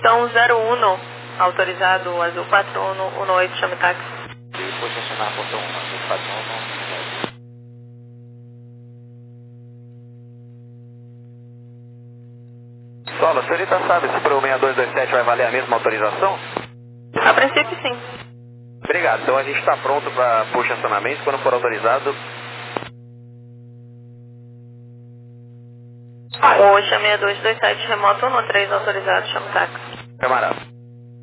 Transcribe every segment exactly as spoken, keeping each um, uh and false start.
Portão zero um, autorizado azul quatro um um oito, chame táxi. Depois estacionar portão um, azul quatro um um oito. Solo, a senhorita sabe se para o seis dois dois sete vai valer a mesma autorização? A princípio, sim. Obrigado, então a gente está pronto para o estacionamento, quando for autorizado. O seis dois dois sete remoto um três, autorizado, chame táxi. Camarada.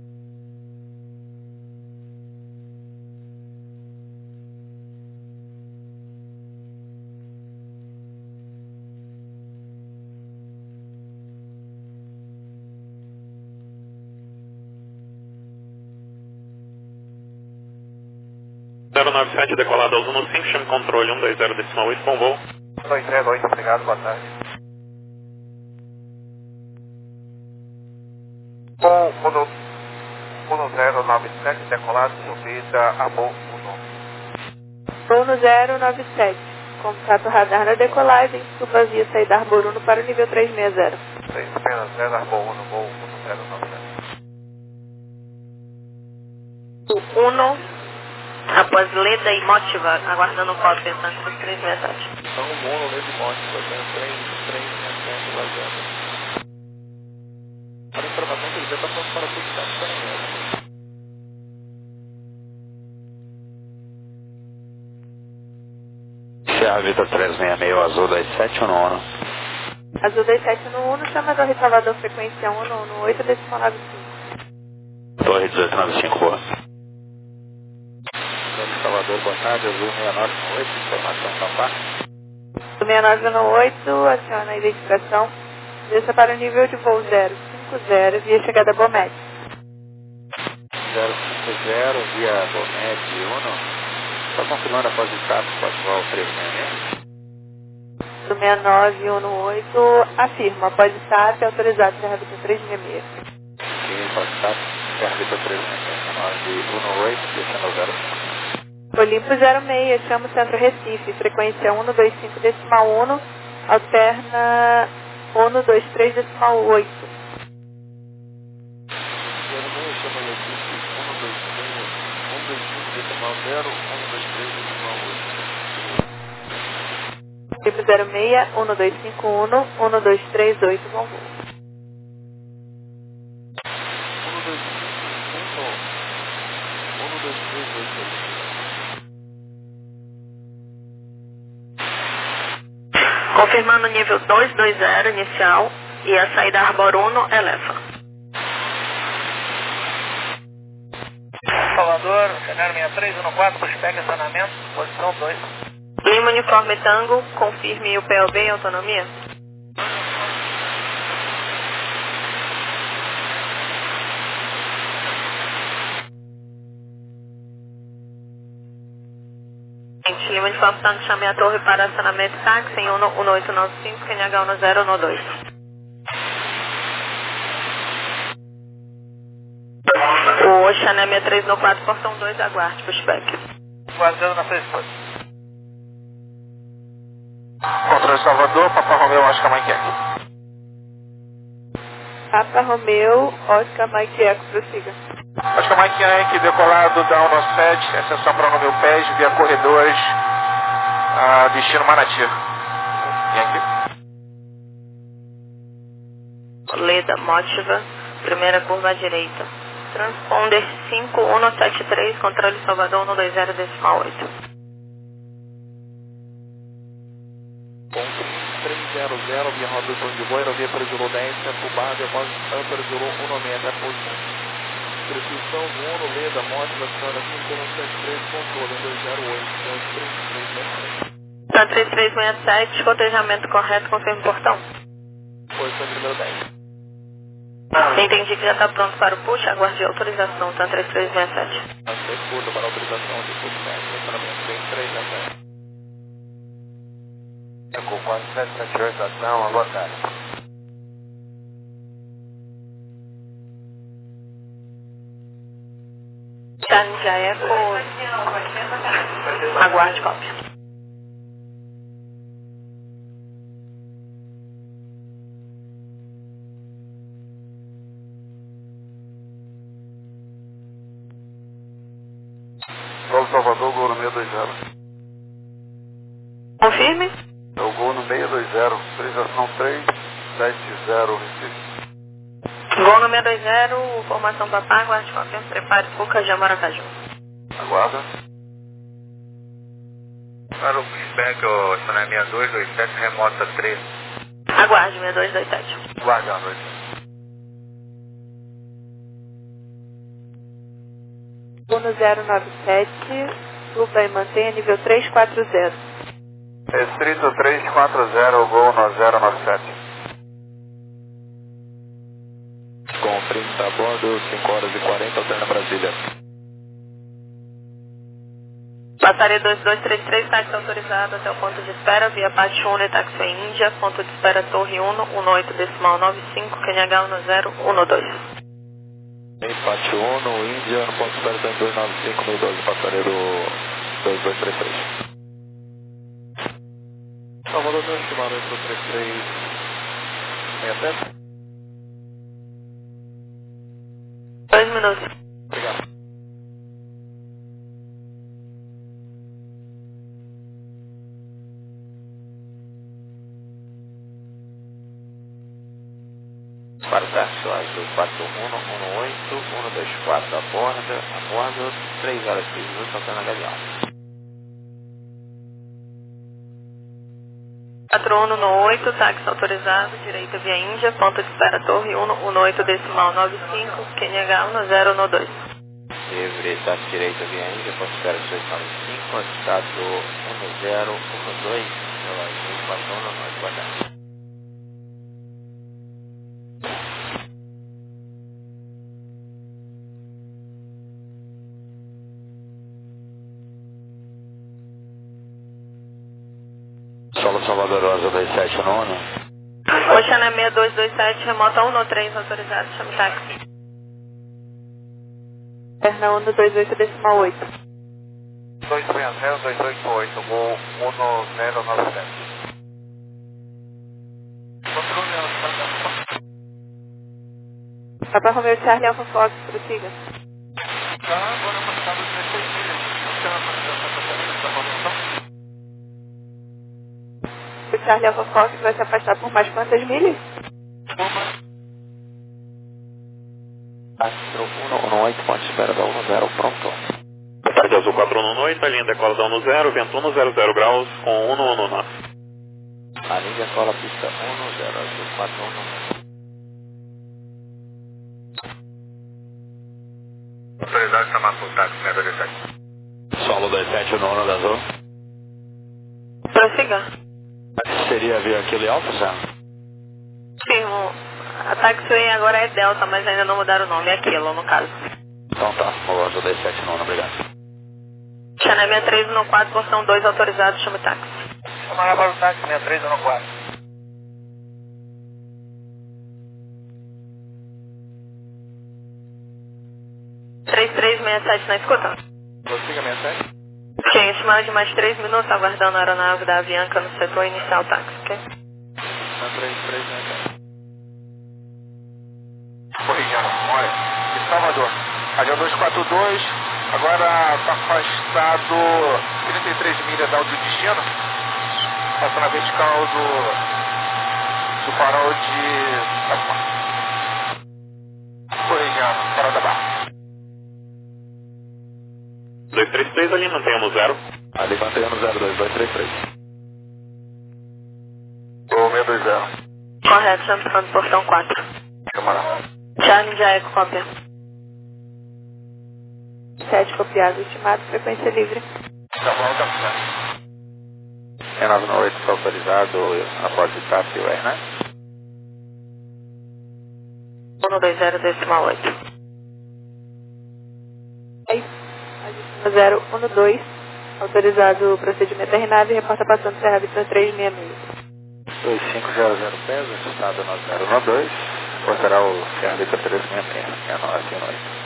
zero nove sete, decolado ao um cinco, chame controle um dois zero decimal oito com voo. dois zero oito, obrigado, boa tarde. Com um zero nove sete, decolado, subida, amor um. um zero nove sete, contato radar na decolagem, suba via saída Arbor um para o nível trezentos e sessenta. três seis zero, Arbor um, voo um zero nove sete. Uno, após Leda e Motiva, aguardando o código pensante dos trezentos e sessenta e sete. Então, o mono, Leda e Motiva, trem, trem, trem, vazando. Para informação que ele já está pronto para tudo que está Serra Vitor trezentos e sessenta e seis, azul dois sete um um. Azul dois sete um um, chamador de Salvador, frequência um um oito, decimal nove cinco. Torre dezoito noventa e cinco, boa. Salvador, boa tarde, azul seis nove um oito, informação Papá. seis nove um oito, aciona a identificação, desça para o nível de voo zero cinco zero, via chegada Bomet. zero cinco zero, via Bomet um. Está confirmando após o status, pode voar o trezentos e sessenta e seis? Do seis nove um oito, afirma, após status, autorizado, Serra Vitor trezentos e sessenta e seis. Sim, após o status, Serra Vitor trezentos e sessenta e nove um oito, deixando zero cinco. Olimpo zero seis, chama o Centro Recife, frequência um dois cinco decimal um, alterna um dois três decimal oito. zero seis, chama Recife, um dois três, um dois cinco decimal zero, um dois três decimal oito. Olimpo zero seis, um dois cinco um, um dois três oito, bom voo. um dois cinco um, um dois três oito. Confirmando o nível duzentos e vinte inicial e a saída Arbor um, eleva. Salvador, cenário sessenta e três um quatro, pushback acionamento, posição dois. Lima Uniforme Tango, confirme o P L B e autonomia. Lima Uniforme Tango, chame a torre para acionamento táxi em um oito nove cinco, Q N H um zero um dois. O Chanel sessenta e três no quatro, portão dois, aguarde, pushback. Guardando na sua esposa. Controle Salvador, Papa Romeu, Oscar Mike Eco. Papa Romeu, Oscar Mike Eco, prossiga. Oscar Mike Eco, decolado da um sete, exceção para o Romeu Pés, via corredores, ah, destino Manati. Yankee. Leda, Motiva, primeira curva à direita. Transponder cinco um sete três, controle Salvador um dois zero decimal oito. Ponto três zero zero, via Robinson de Boeira, via Presilou dez, Fubá, depois Presilou um noventa, posição. Precisão do um, Leda, Mótica, Sandra, cinco um sete três, controle um dois zero oito, dois três três sete. três três seis sete, cotejamento correto, confirme portão. Posição de número dez. Entendi que já está pronto para o push, aguarde a autorização, tá três três seis sete. Aceito curto para autorização de pushback, estacionamento três três seis sete. Eco quatro sete sete oito, ação, boa tarde. Charlie já é com... Aguarde cópia. Confirme. É o gol no seis dois zero, autorização três sete zero, Recife. Gol no seis dois zero, formação Papá, aguarde qualquer prepare, Cuca, já Maracaju. Aguarda. Para o feedback, o estacionamento seis dois dois sete, remota três. Aguarde, seis dois dois sete. Aguarde a noite. Gol no zero nove sete, suba e mantenha nível três quatro zero. Restrito três quatro zero, gol no zero nove sete. Com trinta a bordo, cinco horas e quarenta, alterna Brasília. Batalha dois dois três três, táxi autorizado até o ponto de espera, via Pátio Uno e táxi Índia, ponto de espera Torre Uno, um oito decimal nove cinco, Q N H um zero um dois. Em Pátio Uno, Índia, no ponto de espera tem dois nove cinco mil e doze, passageiro dois dois três três. Salvador, meu estimado, entre o três três seis sete. Dois minutos. Obrigado. Para o táxi azul quatro um um um oito um dois quatro, a bordo, a bordo, três horas e quinze minutos, saltando a Galeão. quatro um um oito, táxi autorizado, direita via Índia, ponto de espera Torre Uno, um oito decimal nove cinco, Q N H um zero um dois. Livre, táxi direita via Índia, ponto de espera seis nove cinco, estado um zero um dois, relógio quatro um um oito, boa tarde. Solo Salvador Rosa dois sete nove. Oceana seis dois dois sete, remota um três autorizado, chama o táxi. Perna um dois oito decimal oito. dois seis zero dois oito oito, gol um zero nove sete. Papa Romeo Charlie Alpha Fox, prossiga. Tá, agora afastado dezesseis milhas. Você vai fazer essa transferência da convenção? O Charlie Alpha Fox vai se afastar por mais quantas milhas? Astro um um oito, ponto de espera da um zero, pronto. Tarde azul quatro um um oito, a linha decola da um zero, vento um zero zero graus com um um um nove. A linha decola pista um zero, azul quatro um um. Autoridade chamar por táxi seis dois sete. Solo dois sete nove da azul. Prossiga. Seria via aquele Alfa, Sam? Sim, o, a taxiway agora é Delta, mas ainda não mudaram o nome, é aquilo no caso. Então tá, Rosa dois sete nove, obrigado. Channel seis três um quatro, portão dois autorizado, chama o táxi. Chamar para o táxi seis três um quatro. três três seis sete na escuta. Prossiga seis sete. Sim, estimado de mais três minutos, aguardando a aeronave da Avianca no setor inicial táxi, ok? três três seis sete. Corrigindo, olha, de Salvador. Rádio dois quatro dois, agora está afastado trinta e três milhas ao destino. Passando a vertical do, do farol de... Corrigindo, farol da Barra. dois três três, ali mantenhamos zero. Ali mantenhamos zero dois dois três três. O seis dois zero. Correto, chamando portão quatro. Camarada. Charlie já é cópia. sete copiado, estimado, frequência livre. Tá bom, tá certo. É nove nove oito, está autorizado na porta de táxi, ué, né? um dois zero decimal oito. É isso. zero um dois, autorizado o procedimento R nove, reporta passando Serra Vitor três seis seis. dois cinco zero zero pesos, estado nove zero um dois, portará o Serra Vitor três seis seis, é nove cinco oito.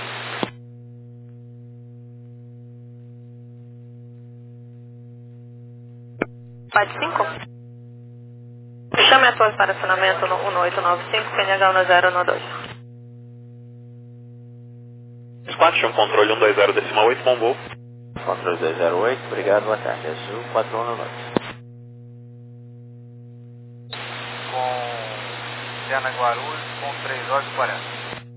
Pode cinco? Chame a torre para acionamento no um oito nove cinco, Q N H um zero um dois. quatro, chama controle um dois zero decimal oito, bom voo. Controle dois zero oito, obrigado, boa tarde. Azul quatro um nove. Interna Guarulhos com três horas e quarenta.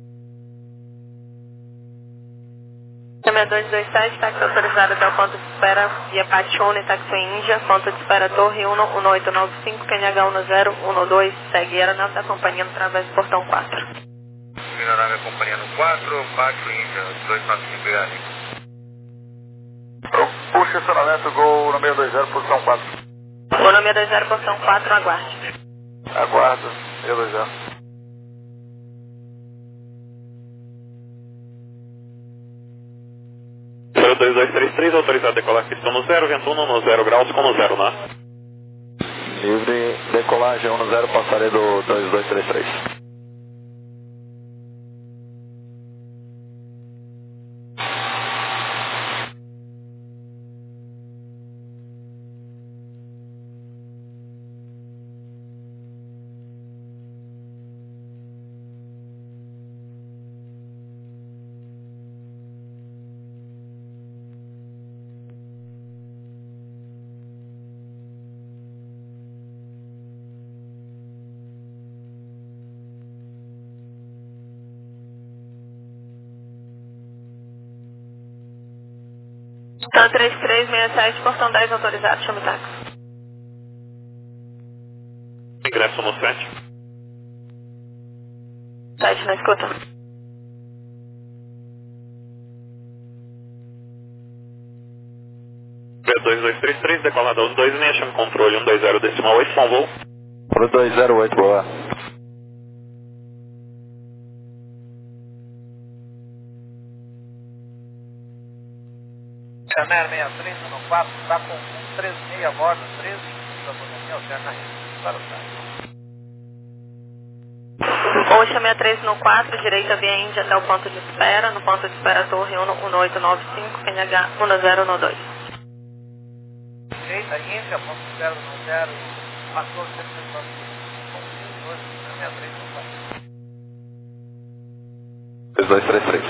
Câmera dois dois sete, táxi autorizado até o ponto de espera via Patione, táxi Índia, ponto de espera Torre um um oito nove cinco, Q N H um zero um dois, segue aeronave da companhia através do portão quatro. Aeronave acompanhando quatro, Pátio Índia, dois quatro cinco, obrigado. Puxa estacionamento, Gol número dois zero, posição quatro. Gol número dois zero, portão quatro, aguarde. Aguardo, eu dois zero. dois dois três três, autorizado a decolar pistão no zero, vento um no zero graus, como zero, né? Livre, decolagem um no zero, passarei do dois dois três três. Então três três seis sete, portão dez autorizado, chama o táxi. Ingresso no sete. sete na escuta. dois dois três três, decolado aos dois e meia, chama controle um dois zero decimal oito, bom voo. um dois zero oito, boa. Canera sessenta e três no quatro, está com três meia bordo, treze, da autonomia alterna para o site. Oxa sessenta e três no quatro, direita via Índia até o ponto de espera, no ponto de espera Torre um um oito nove cinco, Q N H um zero um dois. Direita Índia, ponto de espera um zero, quatorze, sessenta e três no quatro. dois dois três três.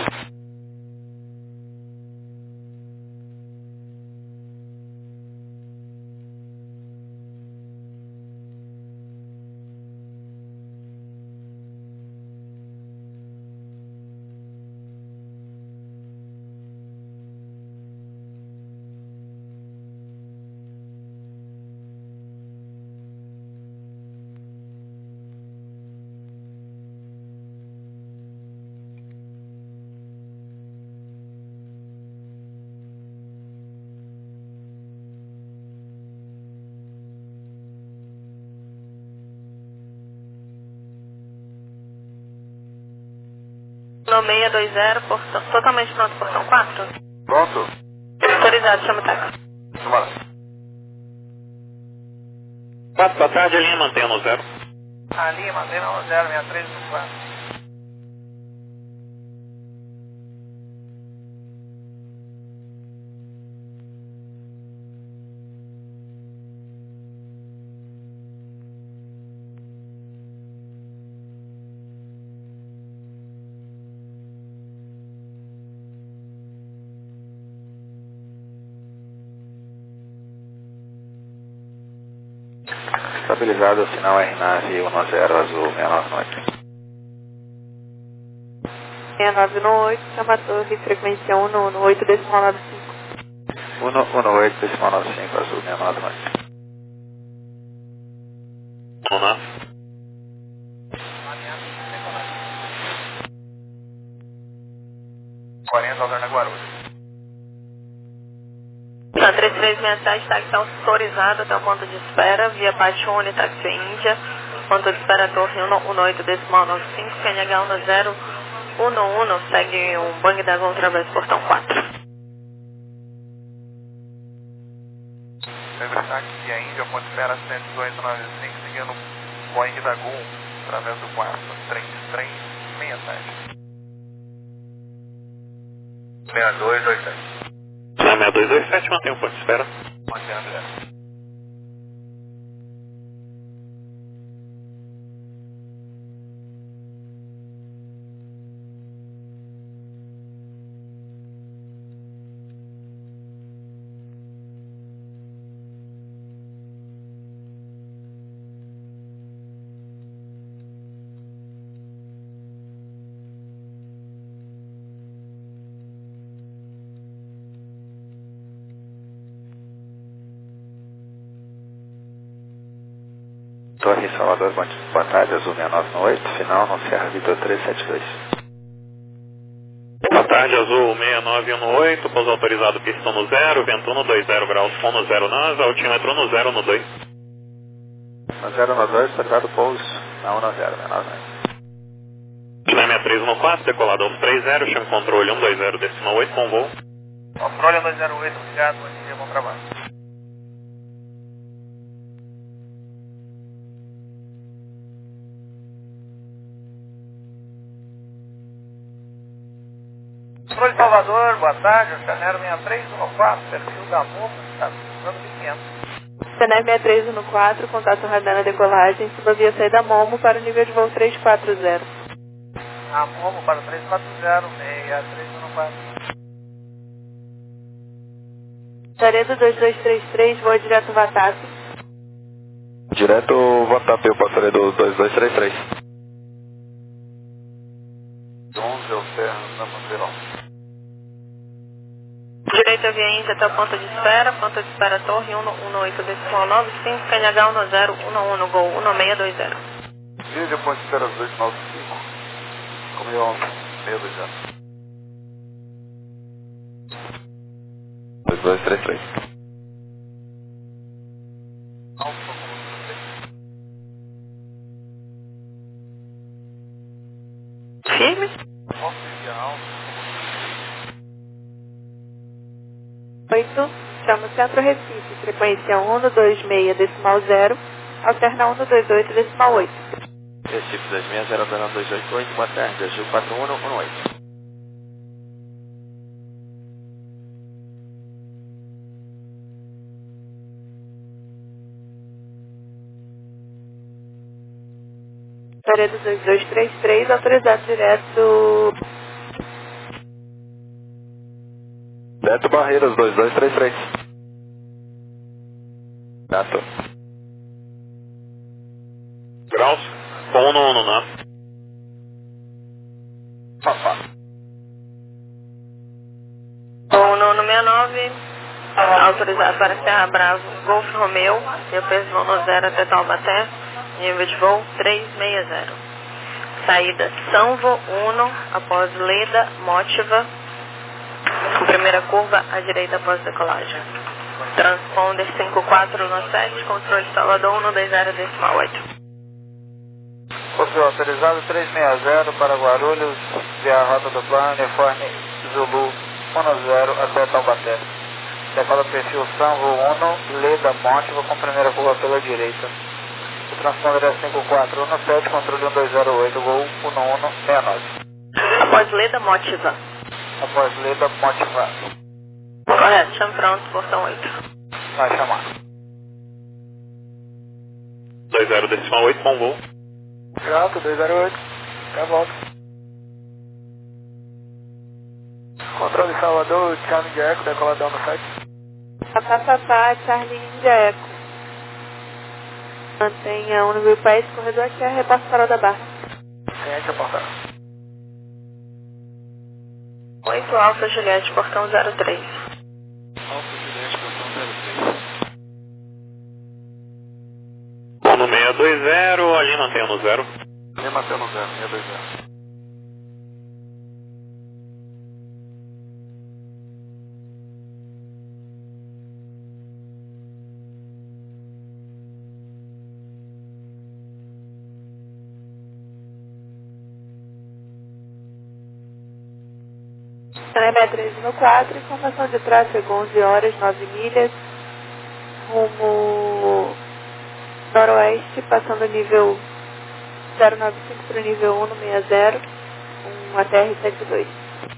No seis dois zero, portão, totalmente pronto, portão quatro. Pronto? Autorizado, chama o táxi. Vamos. quatro da tarde, a linha mantenha no zero. A linha mantém no zero, sessenta e três no quatro. Estabilizado o sinal R nave um zero azul sessenta e nove noite. sessenta e nove no oito, chama torre, frequência um no oito decimal nove cinco. um no oito decimal nove cinco azul sessenta e nove noite. No N A V. quarenta, Alterna Guarulhos. Então, três três seis sete, táxi autorizado até o ponto de espera, via Patione, táxi Índia, ponto de espera Torre um um oito decimal nove cinco, Q N H um zero um um, segue um Bang da Gol através do portão quatro. Lembra táxi via Índia, ponto de espera cento e dezoito nove cinco, seguindo Boeing da Gol, através do quatro, três três seis sete. sessenta e dois dois sete. seis dois dois sete, mantém o ponto de espera. Mantendo direto. Torre Salvador, boa tarde, Azul seis nove um oito, final no Serra Vitor três sete dois. Boa tarde, Azul seis nove um oito, pouso autorizado pistão no zero, vento um dois zero graus, com no zero nós, altímetro no zero no dois. No zero no dois, autorizado pouso na um no zero, seis nove um oito. China seis três um quatro, decolado aos três zero, chama controle um dois zero decimal oito com voo. Controle um dois zero oito, obrigado, bom dia, bom trabalho. Controle Salvador, boa tarde, Oceanero seis três um quatro, perfil da MUM, está usando mil e quinhentos. Oceanero seis três um quatro, contato radar na decolagem, suba via saída Momo para o nível de voo três quatro zero. A Momo para o três quatro zero, seis três um quatro. Taredo dois dois três três, voa direto Vatap. Direto Vatap, eu passarei do dois dois três três. onze é o Serra, na Mandeirão. Direita via Índia até a ponta de espera, ponta de espera Torre um um oito decimal nove cinco, K N H um zero um um, gol um seis dois zero. Vídeo ponte de espera oito nove cinco, como onze, seis dois zero. dois dois três três. Firme? oito, chama Centro Recife, frequência um dois seis decimal zero, alterna um dois oito decimal oito. Recife dois seis zero dois oito oito, boa tarde, Azul quatro um um oito. Taredo dois dois três três, autorizado direto. Beto Barreiras dois dois três três. Gato. Graus, com um no um, né? Papá. O nono seis nove, autorizado para Serra Bravo, Golf Romeu, eu peso voo no zero até Taubaté, nível de voo três seis zero. Saída Sanvo Uno, após Leda Motiva, com primeira curva à direita após decolagem. Transponder cinco quatro no sete, controle Salvador um dois zero decimal oito. Possível autorizado três seis zero para Guarulhos, via rota do plano, uniforme Zulu um zero até Taubaté. Decola perfil Sanvo um, Leda Motiva com primeira curva pela direita. O transponder é cinco quatro um sete, controle um dois zero oito, voo um um seis nove. Após Leda Motiva. Após Leda Motiva. Correto, chame pronto, portão oito. Vai chamar. dois zero decimal oito com voo. Pronto, dois zero oito. Até a volta. Controle Salvador, Charlie de Eco, decoladão no site. Papapá, Charlie India Eco. Mantenha o nível país, corredor aqui é repasse para da barra. Ciente a portão. oito Alfa Juliette, portão zero três. Alfa Juliette, portão zero três. Bom, no seis dois zero, ali mantenha no zero. Ali mantenha no zero, seis dois zero. seis três um quatro, informação de tráfego onze horas, nove milhas, rumo noroeste, passando o nível zero nove cinco para o nível um seis zero, um A T R setenta e dois.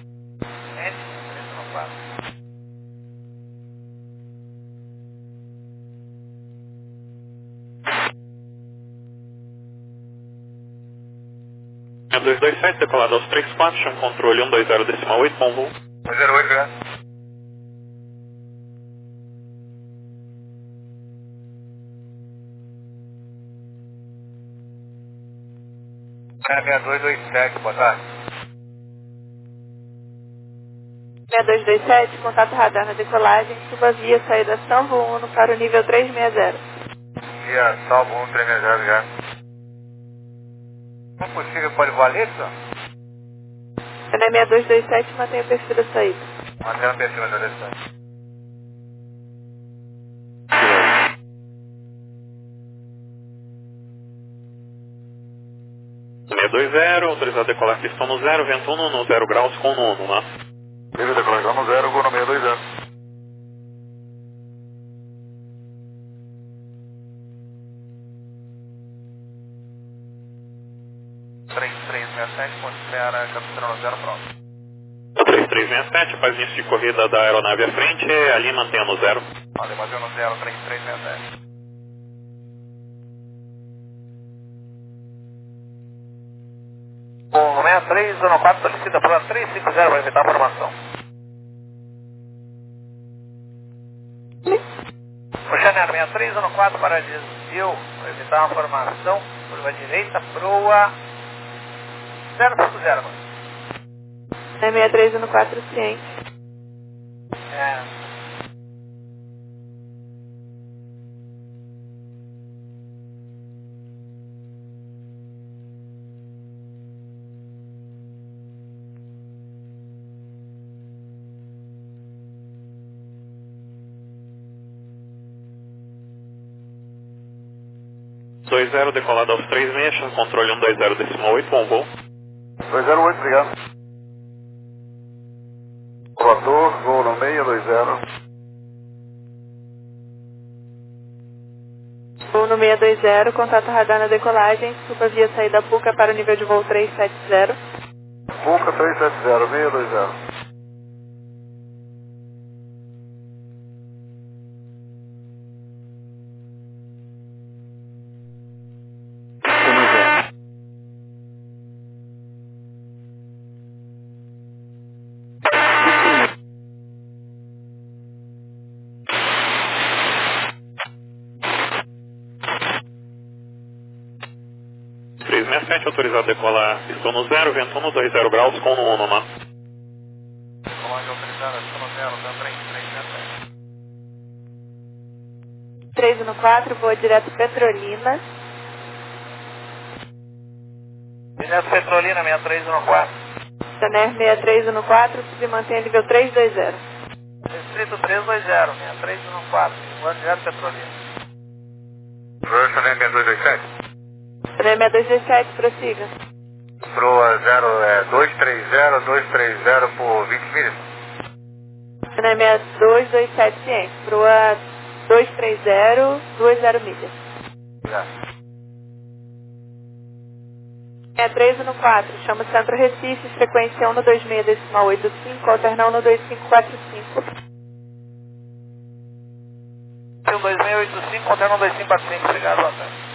É dois dois sete, decolado aos três quatro, chama controle um dois zero decimal oito com voo. dois zero oito, já. seis dois dois sete, boa tarde. seis dois dois sete, contato radar na decolagem, suba via saída Sanvo Uno para o nível três seis zero. dia, salvo um três seis zero já. Não possível, pode voar Alisson? N E seis dois dois sete, mantém o perfil da saída. Mantém o perfil da saída. seis dois zero, autorizado a decolar pistão no zero, vento um no zero graus com nono, né? Livre declaração no zero, vou no seis dois zero. três três seis sete, considera captura no zero, pronto. três três seis sete, faz início de corrida da aeronave à frente, ali mantenha no zero. Ali mantém no zero, três três seis sete. O seis três um quatro solicita para três cinco zero para evitar a formação. O Chanel seis três um quatro para desvio, para evitar a formação, curva direita, proa zero cinco zero. seis três um quatro, ciente. É. dois zero, decolado aos três mechas, controle um dois zero decimal oito, bom voo. dois zero oito, obrigado. Voador, voo no seis dois zero. Voo no seis dois zero, contato radar na decolagem, suba via saída Puca para o nível de voo três sete zero. Puca três sete zero, seis dois zero. três seis sete, autorizado a decolar pistão no zero, vento um no dois zero graus com nono, né? Comando autorizado, pistão no zero, três três seis sete. três um quatro, voa direto Petrolina. Direto Petrolina, seis três um quatro. Chanel seis três um quatro, se mantém nível três dois zero. Distrito três dois zero, seis três um quatro, voando direto Petrolina. Chanel seis dois dois sete. Chanel seis dois dois sete, prossiga. Proa zero, é, dois três zero, dois três zero por vinte milhas. Chanel seis dois dois sete, ciente. Proa dois três zero, vinte milhas. Obrigado. seis três um quatro, chama Centro Recife, frequência um no dois seis decimal oito cinco, alternar um no dois cinco quatro cinco. um dois seis oito cinco, alternar um dois cinco quatro cinco, obrigado, boa tarde.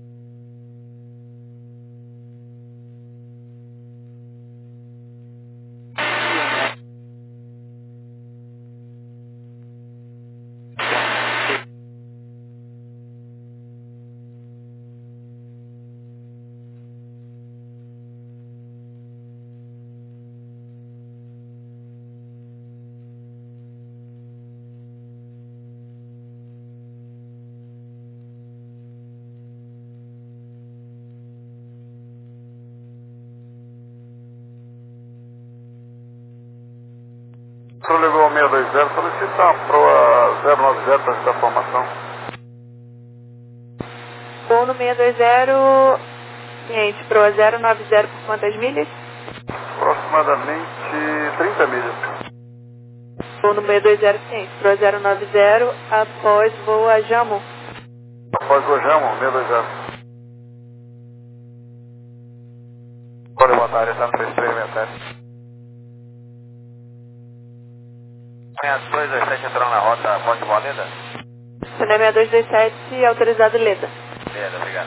O senhor ligou ao seis dois zero, solicita a proa zero nove zero para essa formação. Voo no seis dois zero, ciente. Proa zero nove zero por quantas milhas? Aproximadamente trinta milhas. Voo no seis dois zero, ciente. Proa zero nove zero, após voo a Jammu. Após o Jamo, seis dois zero. Pode botar, ele está no três três seis sete. seis dois dois sete entrando na rota, Ponte Boa Leda? Chanel seis dois dois sete, autorizado Leda. Leda, obrigado.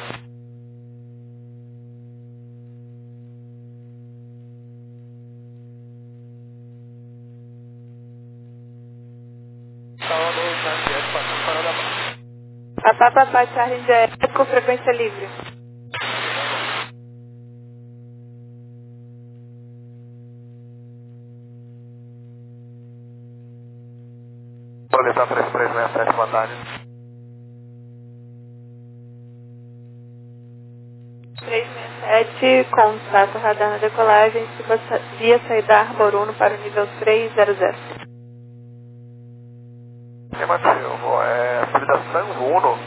Papá, papai, Charlie India com frequência livre. Boletar três três seis sete, boa tarde. três seis sete, contato radar na decolagem, via saída Arbor Uno para o nível três zero zero. Afirmativo, é subida Sango Uno.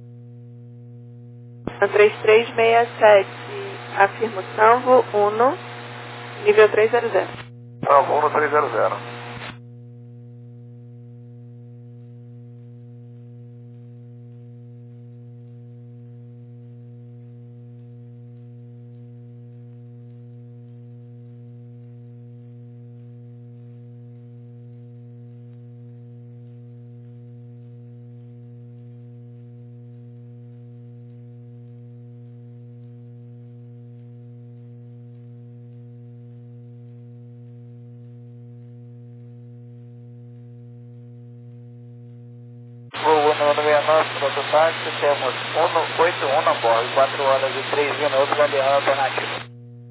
três três seis sete, afirmo Sanvo Uno, nível três zero zero. Sanvo Uno três zero zero. Voo Uno Uno sessenta e nove, prototáxi, temos Uno oito um a bordo, quatro horas e três minutos, aliado alternativo.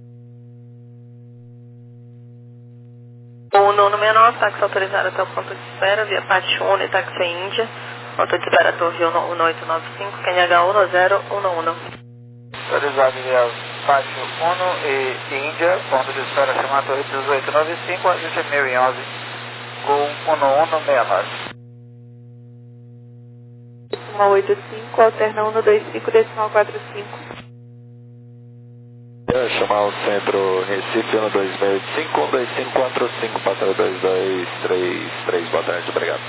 Uno Uno sessenta e nove, táxi autorizado até o ponto de espera, via Pátio Uno e táxi Índia, ponto de espera Torre Uno oito nove cinco, Q N H um zero um um. Autorizado via Pátio Uno e Índia, ponto de espera chamado Torre dezoito nove cinco, ajuste mil e onze, Gol Uno Uno sessenta e nove. Decimal oito cinco, alterna um dois cinco, decimal quatro cinco. É, chamar o centro Recife um dois seis cinco, um dois cinco quatro cinco, passou dois dois três três, boa tarde, obrigado.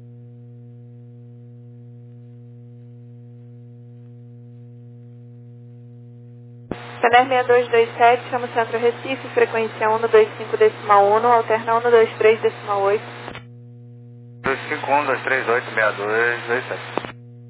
Caner seis dois dois sete, chama o centro Recife, frequência um dois cinco decimal um, alterna um dois três decimal oito. dois cinco um dois três oito seis dois dois sete.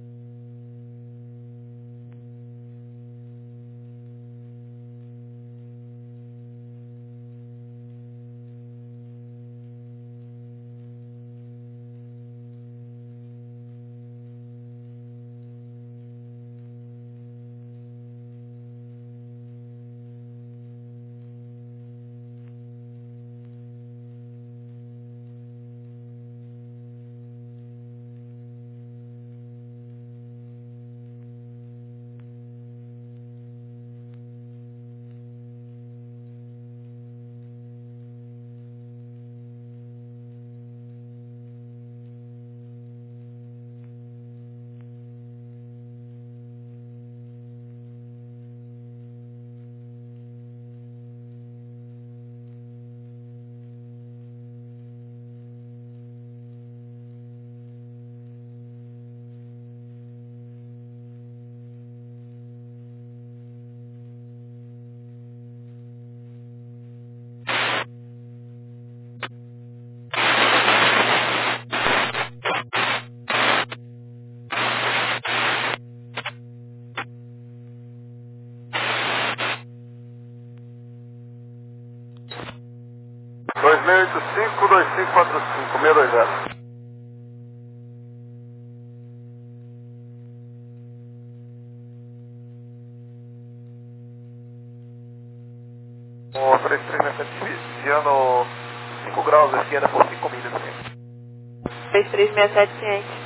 dois seis oito cinco, dois cinco quatro cinco, seis dois zero. O três três seis sete desviando cinco graus à esquerda por cinco milhas. três três seis sete ciente.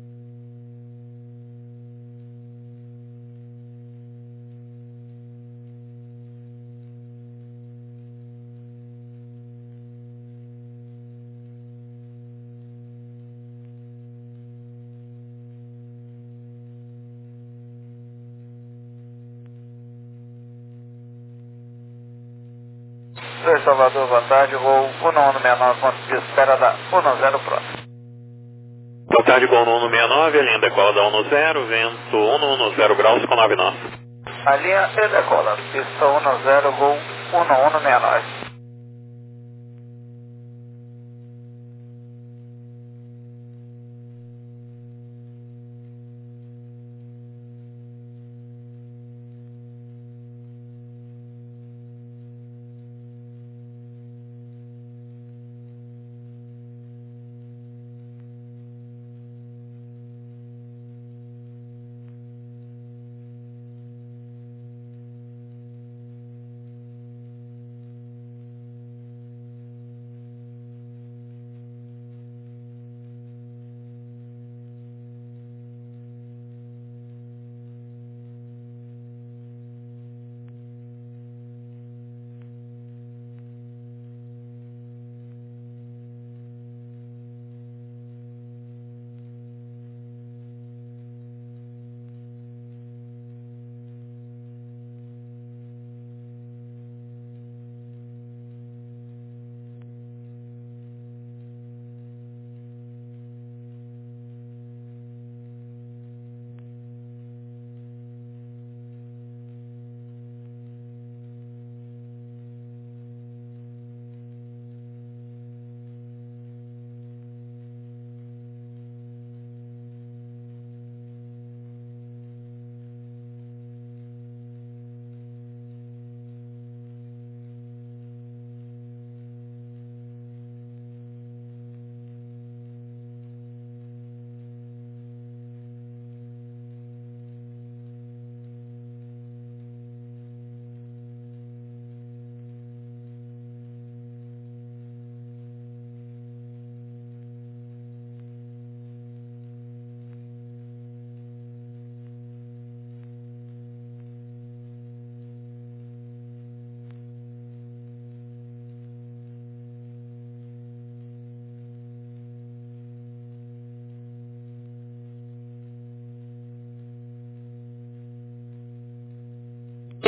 Salvador, boa tarde, voo Uno Uno sessenta e nove, ponto de espera da Uno zero próximo. Boa tarde, Gol Uno sessenta e nove, a linha decola da Uno zero, vento Uno Uno zero graus com nove nós. A linha e decola, pista Uno zero, voo Uno Uno sessenta e nove.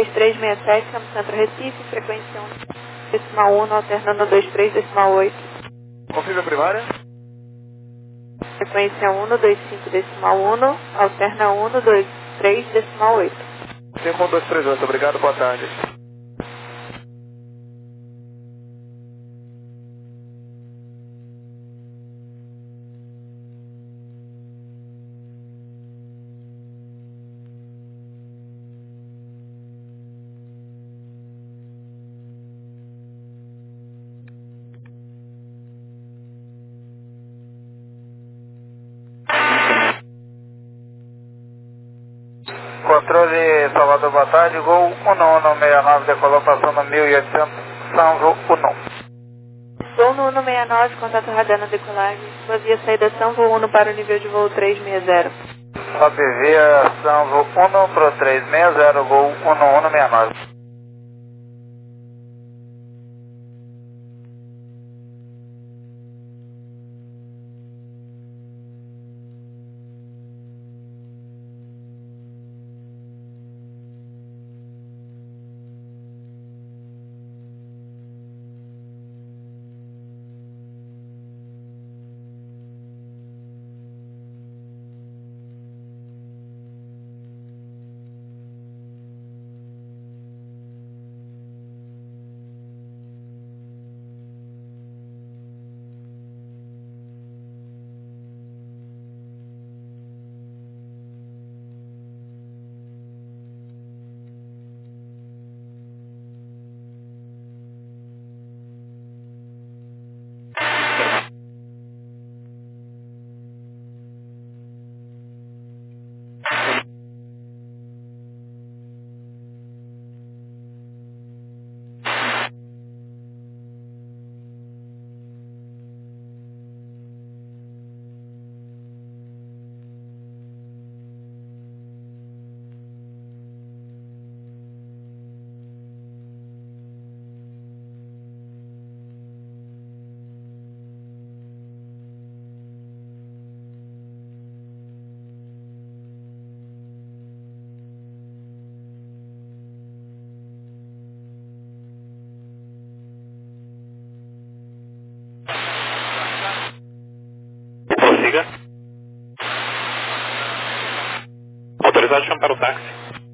três seis sete, São Centro Recife, frequência um decimal um, alternando dois três decimal oito. Confirme a primária. Frequência um dois cinco decimal um, alterna um dois três decimal oito. cinco um dois três oito, obrigado, boa tarde. Controle Salvador, boa tarde, Gol um um seis nove, decolou passando mil e oitocentos, São João um. Voo no um seis nove, contato radar na decolagem, sua via saída São Voo um para o nível de voo três seis zero. Sobe via São João um para o três seis zero, Gol um um seis nove. Prossiga. Autorizado, chama para o táxi.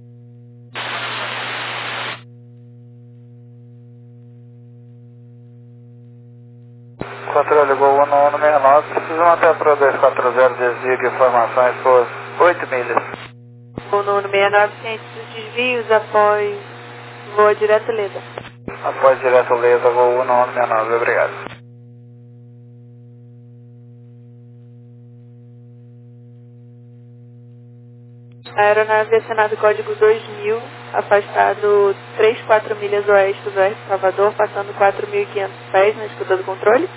Controle Gol um um seis nove, precisa manter para o dois quatro zero, desvio de informações por oito milhas. Voo no um seis nove, ciente dos desvios após voa direto Leda. Após direto Leda, Gol um um seis nove, obrigado. A aeronave acionado código dois mil, afastado três quatro milhas oeste do oeste de Salvador, passando quatro mil e quinhentos pés na escuta do controle.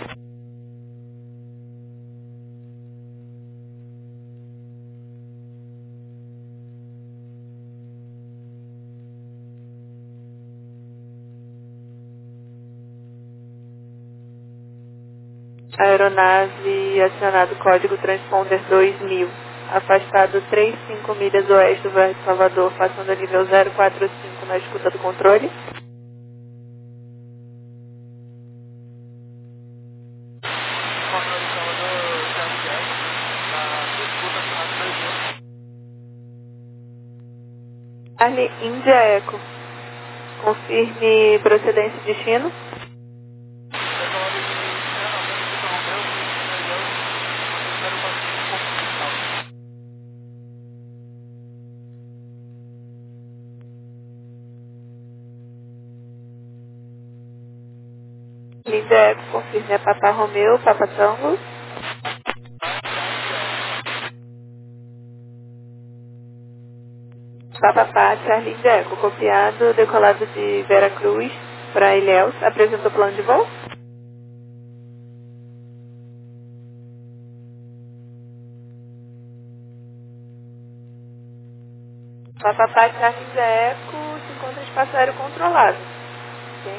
A aeronave acionado código transponder dois mil, afastado três cinco milhas oeste do oeste de Salvador, passando a nível zero quatro cinco na escuta do controle. Controle Salvador, na escuta acionado dois mil. Charlie India Eco, confirme procedência e destino. India Eco, confirme a Papa Romeu, Papa Tango. Papapá, Charlie India Eco, copiado, decolado de Vera Cruz para Ilhéus, apresentou plano de voo. Papapá, Charlie India Eco, se encontra em espaço aéreo controlado. Ok?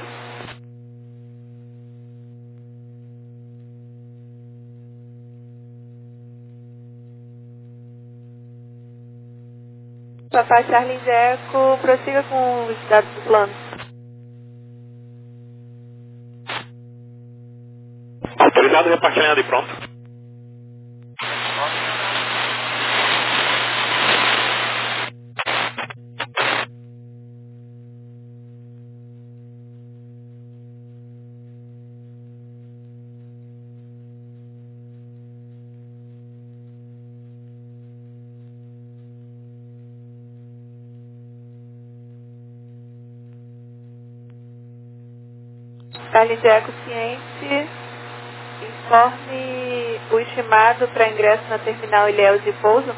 Papai Charlie Eco, prossiga com os dados do plano. Autorizado, repartilhado e pronto. Charlie Eco ciente, informe o estimado para ingresso na terminal Ilhéus e pouso.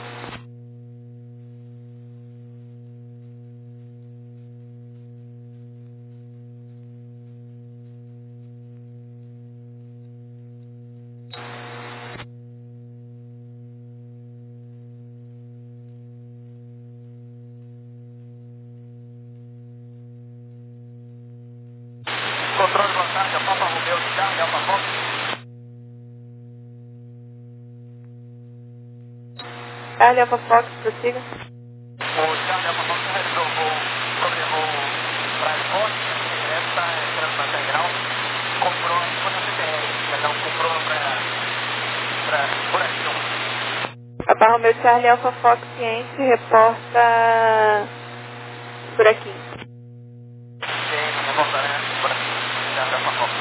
Controle de vantagem, Papa Romeu, Charlie, Alfa Fox. Charlie Alpha Fox, prossiga. O Charlie Alfa Fox realizou o voo, sobrevoo para a Escócia, ingresso está entrando na terminal, comprou, foi na C T R, perdão, comprou para Buraquinho. Papa Romeu Charlie Alpha Fox ciente, reporta Buraquinho. Ciente, reporta, né? Buraquinho, Charlie Alfa Fox.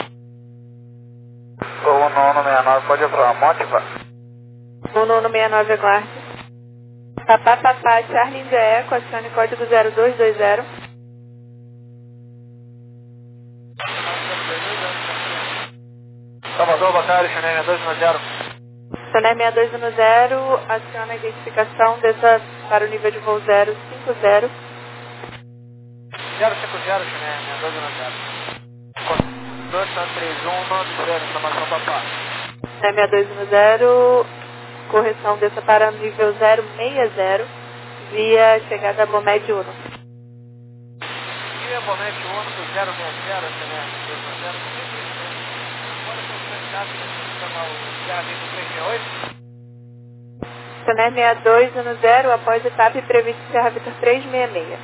O um nove seis nove pode ir para a Mótiva? um nove seis nove, aguarde. Papá, papá, Charlie India Eco, acione código zero dois dois zero. Salvador, boa tarde, Chanel seis dois um zero. Soné seis dois um zero, aciona a identificação, desça para o nível de voo zero cinco zero. zero cinco zero, Chanel seis dois um zero. dois três um nove zero, informação papá. Soné seis dois um zero, correção, desça para o nível zero seis zero, via chegada a Bomed Uno. Via Bomed Uno do zero seis zero, Chanel seis dois um zero. Agora são os candidatos que chamam o G A V três seis oito. Soné seis dois um zero, após etapa previsto Serra Vitor três seis seis.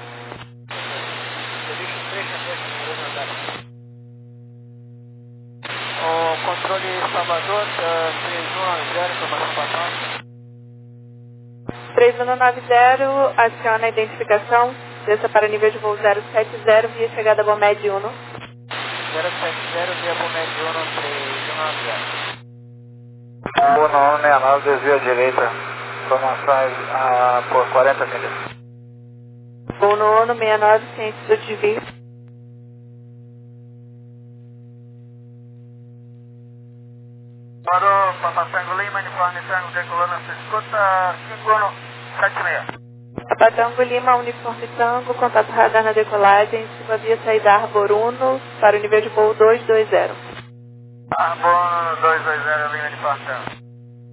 O controle Salvador, três um nove zero, informação passada. três um nove zero, aciona a identificação, desça para nível de voo zero sete zero, via chegada a Bomed Uno. zero sete zero, via Bomed Uno, três um nove zero. um nove seis nove, desvio à direita, informações ah, por quarenta milhas. um nove seis nove, ciente do desvio. Parou, Papa Tango Lima, uniforme Tango, decolando, se escuta, cinco um sete seis. Papa Tango Lima, uniforme Tango, contato radar na decolagem, siga via saída Arbor Uno, para o nível de voo dois dois zero. Arbor dois dois zero, Lima, uniforme Tango.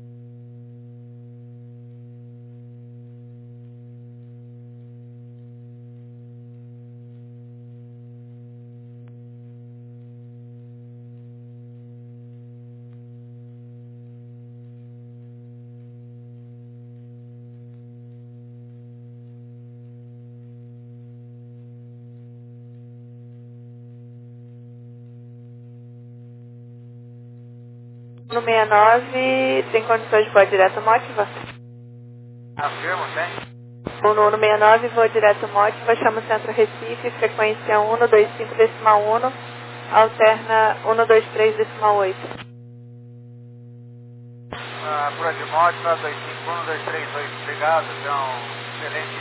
No seis nove, tem condições de voar direto Mótiva? Afirmo, tem? O Nuno seis nove, voa direto Mótiva, chama o centro Recife, frequência um dois cinco decimal um, alterna um dois três decimal oito. Ah, por aqui, Mótiva, dois cinco um, dois três oito, obrigado, então, excelente.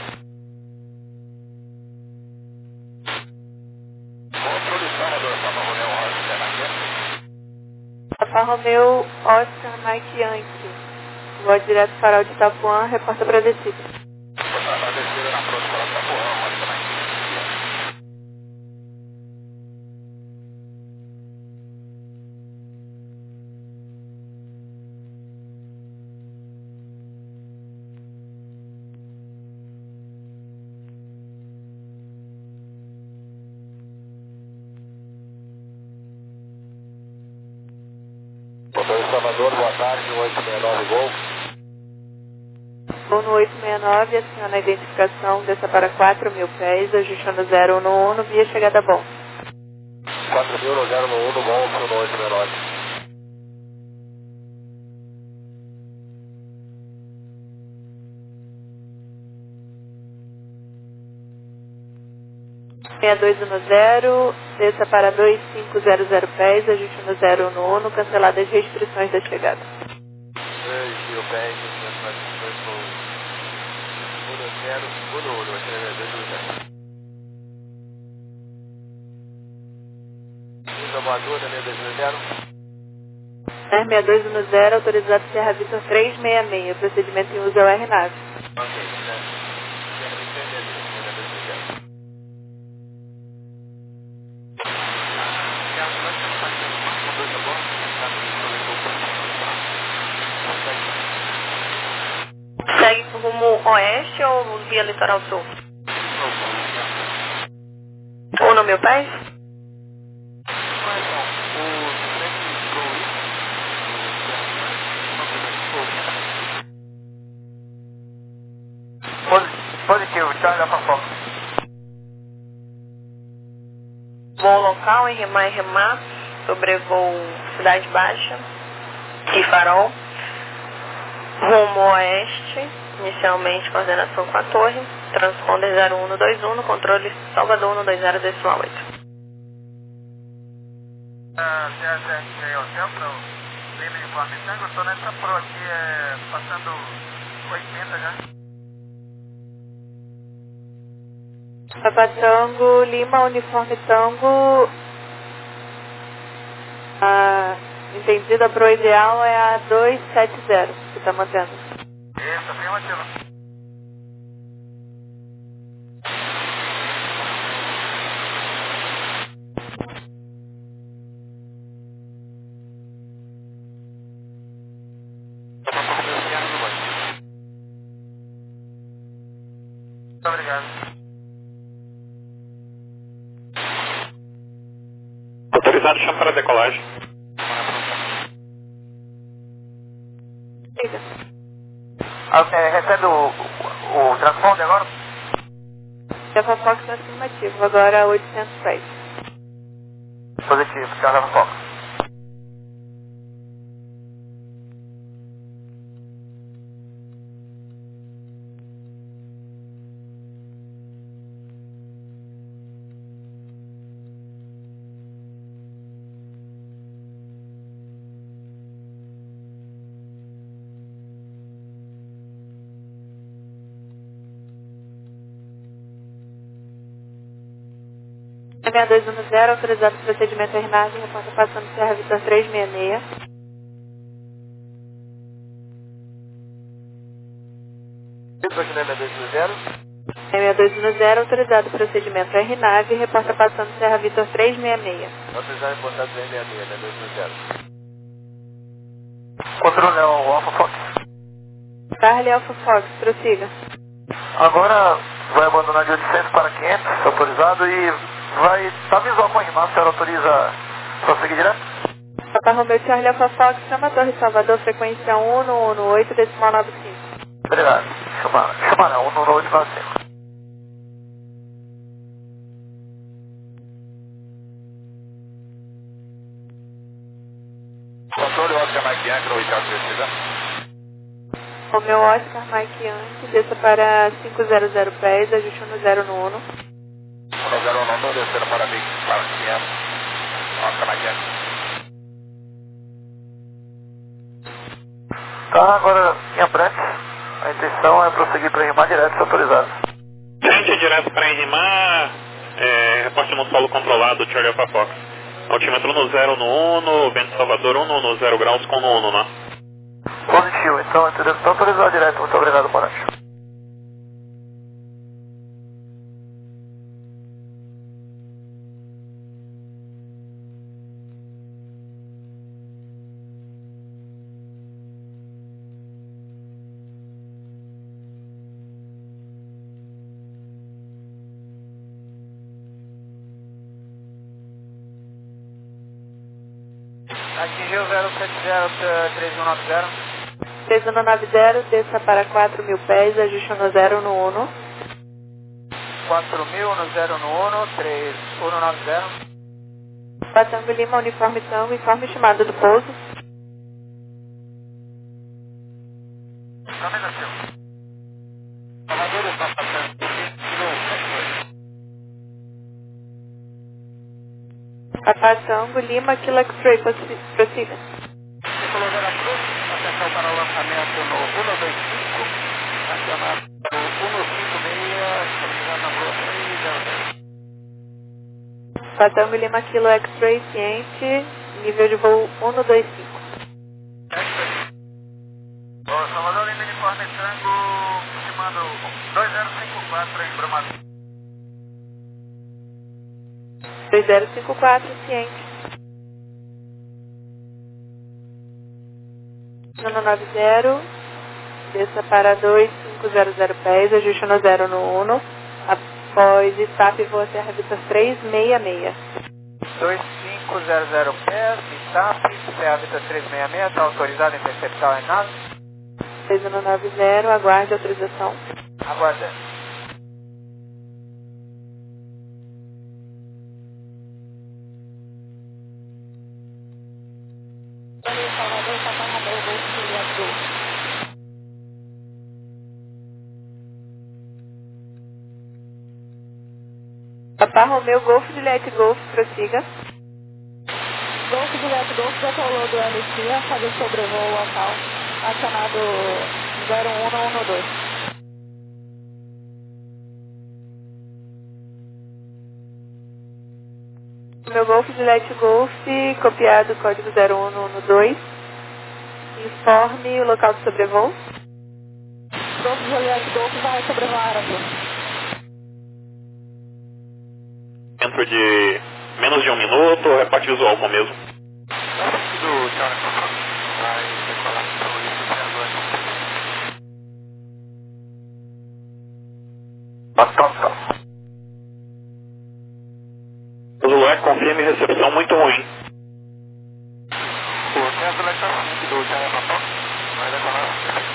Controle Salvador, Papa Romeu, Oscar, Papa Romeu, Oscar, Mike Yankee. Voa direto farol de Itapuã, reporta para descida. Reportar para descida na próxima para Itapuã, Oscar, Mike. Salvador, boa tarde, oito seis nove Gol. Uno oito seis nove, aciona a identificação, desça para quatro mil pés, ajustando zero um um, via chegada bom. quatro mil no zero um um, bom, no oito seis nove. seis dois um zero, desça para dois cinco zero zero pés, ajustando zero um um, canceladas as restrições da chegada. três mil pés, um zero um um, usa voadora, né, dois mil zero. seis dois um zero, autorizado Serra Vitor três seis seis, procedimento em uso é o R nove. Ok, né? Segue rumo oeste ou via litoral sul? Ou no meu pés? Positivo, Charlie Alpha Fox. Voo local em remar e remar, sobrevoo Cidade Baixa e Farol. Rumo oeste, inicialmente coordenação com a torre, transponder zero um dois um, no controle Salvador um dois zero decimal oito. Ah, C S R Hotel para o Lima Uniforme Tango, estou nessa pro aqui, é, passando oitenta já. Papa Tango, Lima, Uniforme Tango. A entendida pro ideal é a dois sete zero, que está mantendo. Isso, afirmativo. Muito obrigado. Autorizado, chama para decolagem. Liga. Ah, é, recebe o, o, o transponder agora? Java Fox no afirmativo, agora oitocentos pés. Positivo, Charlie Alpha Fox. seis dois um zero, autorizado o procedimento R nove, reporta passando Serra Vitor três seis seis. Cinema dois mil zero. seis dois um zero, autorizado o procedimento R nove, reporta passando Serra Vitor três seis seis. Autorizado reportado três seis seis, né, dois mil zero. Controle é o Alpha Fox. Charlie Alpha Fox, prossiga. Agora vai abandonar de oitocentos para quinhentos, autorizado, e vai, tá visual com a irmã, a senhora autoriza prosseguir direto? Papa Romeo Charlie Alpha Fox, chama a Torre Salvador, frequência um um um oito, decimal nove cinco. Obrigado. Chama, chama não, um um oito nove cinco. Controle Oscar Mike Yankee, Ricardo Precisa. Romeo Oscar Mike Yankee, desça para quinhentos pés, ajustando zero um um. um zero um, não descendo para mim, para quinhentos. Oscar Mike Yankee. Tá, agora em Abrantes, a intenção é prosseguir para rimar direto, se autorizado. Frente direto para enrimar, é, reporte no solo controlado, Charlie Alpha Fox. Altímetro no zero no um, vento Salvador um no zero graus com no um, né? Positivo, então, entendeu? Então autorizado direto, muito obrigado, Morante. Atingiu zero sete zero três um nove zero. três um nove zero, desça para quatro mil pés, ajuste no zero no uno. quatro mil no zero no uno, três um nove zero. Tango Lima, uniforme Tango, informe estimado do pouso. Só um minutinho. Salvador está passando. Papá Tango Lima, Kilo X-Ray, prossiga. Tricolor Veracruz, atenção para o lançamento no um dois cinco, acionado para o um cinco seis, estabilizado na rua três zero zero. Papá Tango Lima, Kilo X-Ray, ciente, nível de voo um dois cinco. Ô, Salvador Lima, uniforme Tango, estimando dois zero cinco quatro em Brumadinho. dois zero cinco quatro, ciente. um nove zero, desça para dois cinco zero zero pés, ajuste no zero no uno. Após S A P, voa Serra Vitor três seis seis. dois cinco zero zero pés, S A P, Serra Vitor três seis seis, está autorizado a interceptar a nave. três um nove zero, aguarde autorização. Aguardando. Papá Romeu, Golf Juliette Golf, prossiga. Golf Juliette Golf, decolou do L C, fazer sobrevoo local, acionado zero um um dois. Meu Golf Juliette Golf, copiado código zero um um dois. Informe o local do sobrevoo. Golf Juliette Golf vai sobrevoar Aratu. Dentro de menos de um minuto, reporte visual com o mesmo. Do Charlie Fox, vai decolar para o O Zulu confirme recepção muito ruim. O Tesla está do Charlie Fox, vai decolar.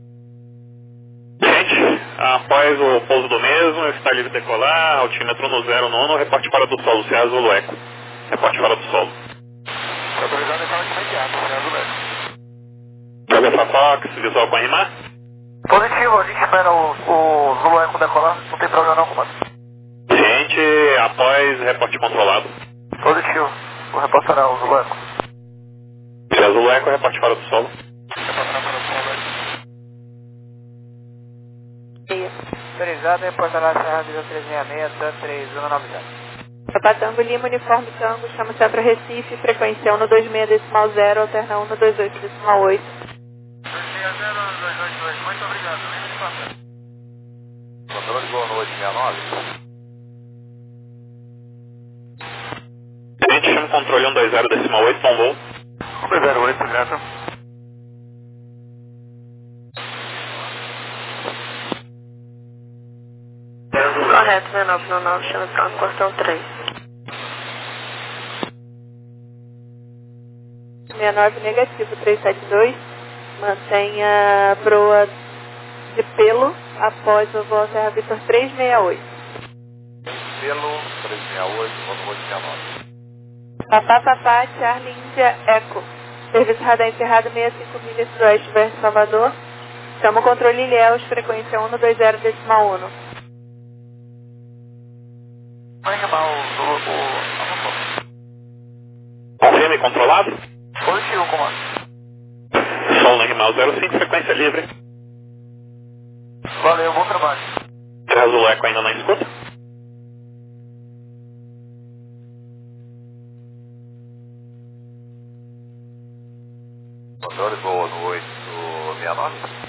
Gente, após o pouso do mesmo, está livre de decolar, altímetro no zero nono, reporte fora do solo, Serra Zulu Eco. Reporte fora do solo. Autorizado a decolar imediato, Serra Zulu Eco. Joga Fox, visual com a RIMAR. Positivo, a gente espera o, o Zulu Eco decolar, não tem problema não, comando. Gente, após reporte controlado. Positivo, vou reportar o Zulu Eco. Serra Zulu Eco, reporte fora do solo. Reportará para o solo. Autorizado, reportará a Serra Vitor três seis seis, TAN três um nove zero. Papá Tango Lima, uniforme Tango, chama Centro Recife, frequência um dois seis decimal zero, alterna um dois oito decimal oito. dois seis zero dois oito dois, muito obrigado, lembra de passar. Controle boa noite, sessenta e nove. Gente, chama controle um dois zero decimal oito, bom voo. um dois zero oito, obrigado. Correto, sessenta e nove noventa e nove, chama Tango, portão três. sessenta e nove negativo, trezentos e setenta e dois, mantenha proa de pelo após o voo Serra Vitor três seis oito. Pelo três seis oito, voo sessenta e nove. Papá Papá, Charlie Índia Eco. Serviço radar encerrado sessenta e cinco milhas sudoeste versus Salvador. Chama o controle Ilhéus, frequência um dois zero decimal um. Vai chamar o Zulu, o... Confirme controlado. Positivo, comando. Sol normal zero cinco, frequência livre. Valeu, bom trabalho. Serra Zulu Eco ainda não escuta. Controle boa noite, do sessenta e nove.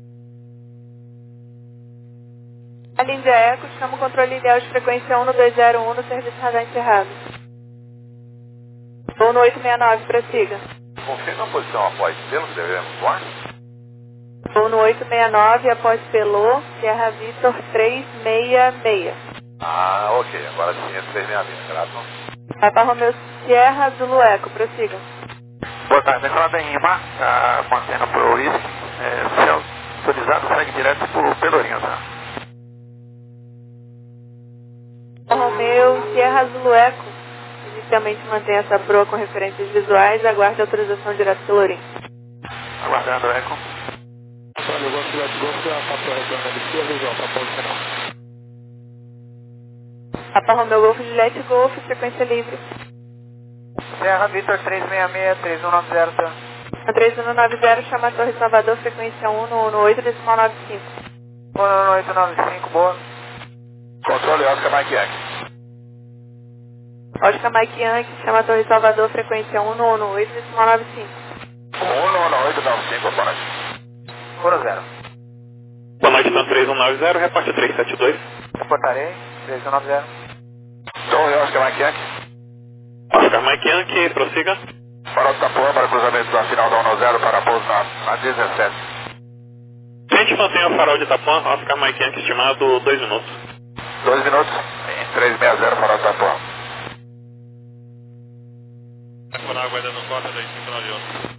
A Índia Eco, chama o controle Ilhéus, frequência um dois zero um, serviço radar encerrado. Voo no oito seis nove, prossiga. Confirma a posição após pelo que devemos voar. Voo no oito seis nove, após Pelô, Serra Vitor três seis seis. Ah, ok, agora sim é três seis seis, grato. Papa Romeu Sierra Zulu Eco, prossiga. Boa tarde, decolada em Ima, tá mantendo por isso. É, se autorizado, segue direto por Pelourinho, tá? Romeu, Sierra Zulu Eco. Inicialmente mantém essa proa com referências visuais, aguarde autorização direto pelo Pelourinho. Aguardando, Eco. Antônio, Golf Juliette Golf, a Papo retorna de esquerda, visual para ponto final. Papa Romeu Golf Juliette Golf, frequência livre. Serra Vitor três seis seis, três um nove zero, tá? A três um nove zero, chama a Torre Salvador, frequência um um um oito, decimal nove cinco. um um oito nove cinco, boa. Controle Oscar Mike Yankee. Oscar Mike Yankee, chama a Torre Salvador, frequência um um um oito, decimal nove cinco. um um oito nove cinco, boa noite. um zero. Boa noite, então três um nove zero, repórter três sete dois. Reportarei, três um nove zero. Torre Oscar Mike Yankee. Oscar Mike Yankee, prossiga. Farol de Itapuã para cruzamento da final da um zero para pouso na, na dezessete. A gente mantém o farol de Itapuã, Oscar Mike Yankee, estimado dois minutos. Dois minutos em três seis zero Farol de Itapuã. Por água ainda não corta, daí cinco nove um.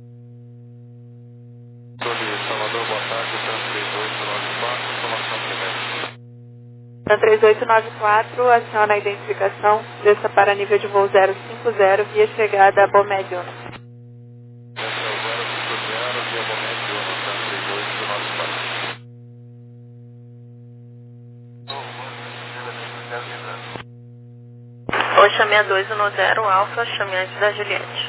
Torre Salvador, boa tarde, três oito nove quatro, informação primeira. Na três oito nove quatro, aciona a identificação, desça para nível de voo zero cinco zero, via chegada a Bomed Uno. Esse é o zero cinco zero, via Bomed Uno, três oito nove quatro. Oi, chame a dois um zero, Alfa, chame antes da Juliette.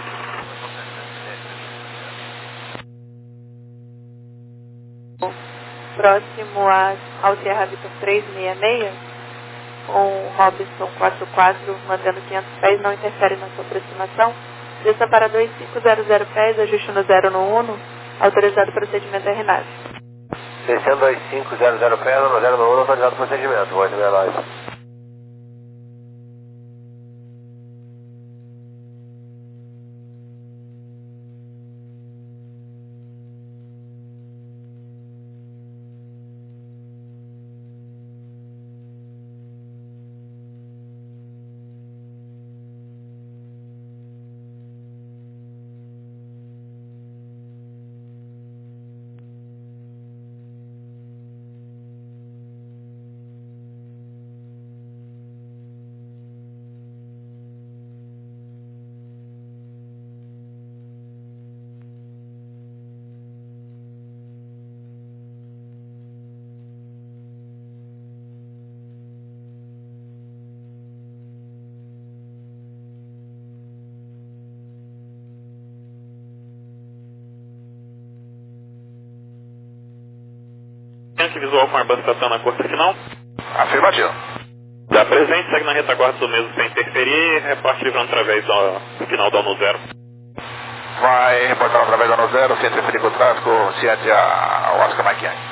Próximo a, ao Sierra Vitor três seis seis, com o Robinson quatro quatro, mantendo quinhentos pés, não interfere na sua aproximação. Desça para dois cinco zero zero pés, ajuste no zero no um, autorizado procedimento R nave. Descendo dois cinco zero zero pés, no zero no um, autorizado procedimento, oito seis nove. Yankee, visual com Airbus estação na curta final. Afirmativo. Dá presente, segue na retaguarda do mesmo sem interferir, reporte livrando através do final da ONU zero. Vai reportar através da ONU zero, sem interferir com o tráfego, ciente ao Oscar Mike Yankee.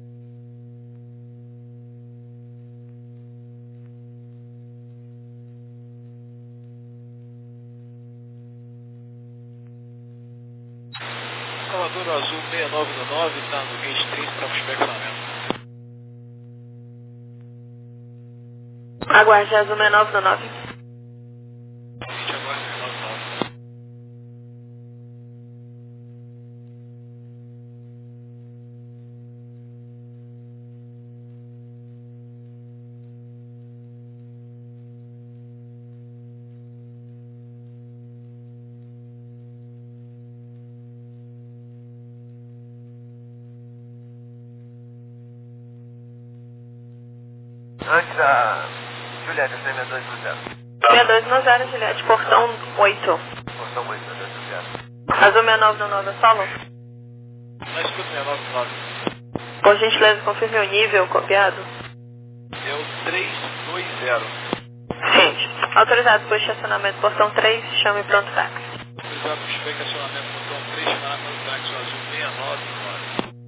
Salvador Azul seis nove nove, está no gate três para inspecionamento. Aguarde Azul seis nove nove. Gente, agora seis nove nove. Antes da Juliette, seis dois zero. seis dois um zero, Juliette, portão oito. Portão oito, seis dois zero. Azul seis nove nove, solo. Na escuta seis nove nove. Por gentileza, confirme o nível copiado. É o três dois zero. Gente, autorizado por estacionamento, portão três, chame pronto táxi. Autorizado por estacionamento, portão três, chamar no táxi Azul seis nove nove.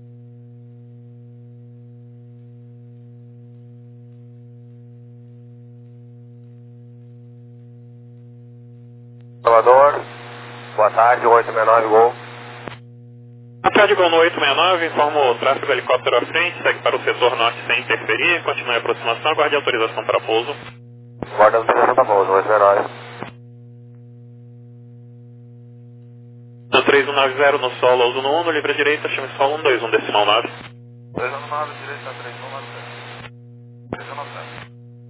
Salvador, boa tarde, oito seis nove, gol. Boa tarde, Gol no oito seis nove, informa o tráfego helicóptero à frente, segue para o setor norte sem interferir, continue a aproximação, aguarde autorização para pouso. Guarda a autorização para pouso, oito seis nove. No três um nove zero no solo, uso no um, livre à direita, chame solo um dois um decimal nove. três um nove, direita três um nove zero. três um nove zero.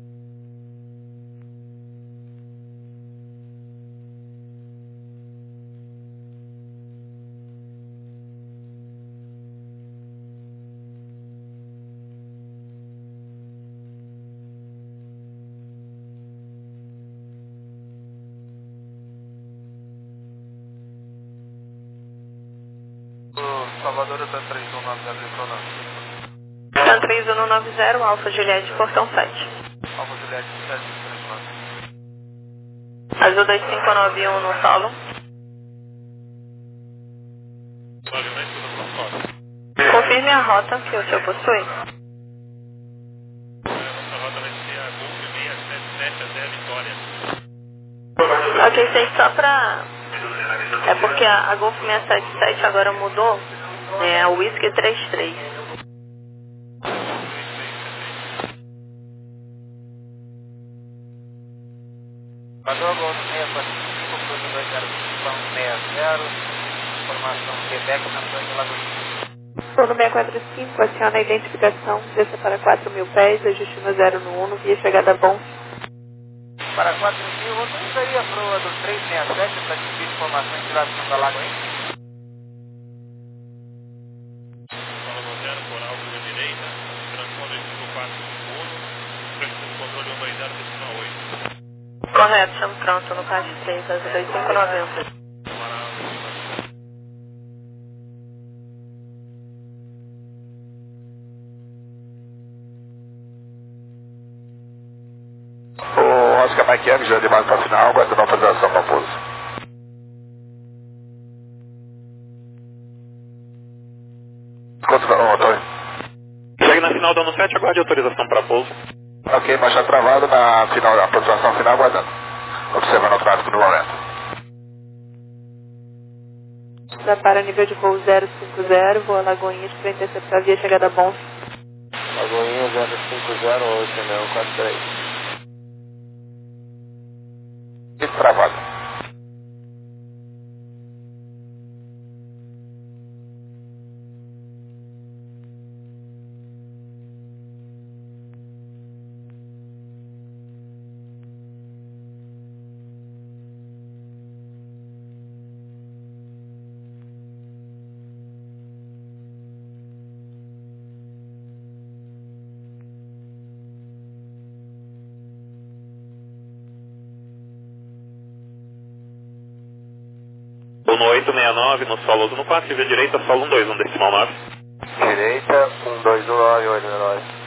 Salvador, eu estou três um nove zero, detonando. Tan três um nove zero, Alfa Juliette, portão sete. Alfa Juliette, sete três nove. Azul dois cinco nove um no solo. Confirme a rota que o senhor possui. Nossa rota vai ser a Golf seis sete sete até a Vitória. Ok, sei só pra... É porque a, a Golf seis sete sete agora mudou, é a Whisky trinta e três. Padrão Golf seis quatro cinco, cruze dois zero cinco seis zero, informação Quebec, Antônio de Lagoinha. Fogo seis quatro cinco, aciona a identificação, desça para quatro mil pés, ajuste no zero no um, via chegada bom. Para quatro mil, autorizaria a proa do três seis sete para adquirir informações de lá de Santa Lagoinha? Solo no zero, coral para a direita, transponder cinco quatro cinco um, precisa de controle um dois zero decimal oito. Correto, chamo pronto no caixa três, Azul dois cinco nove um. O Oscar Mike Yankee já de base para final, aguardando a autorização para pouso. Quanto falou, Antônio? Segue na final dando sete, aguarde autorização para pouso. Ok, marcha travado na final, a autorização final, aguardando. Observando o tráfego no momento. Já para nível de voo zero cinco zero, voa Lagoinhas para interceptar via chegada bom. Lagoinha zero cinco zero oito não quatro três. Travado. No oito seis nove, no solo uso no quatro, via direita, solo um dois um decimal nove. Direita um dois um nove oito nove.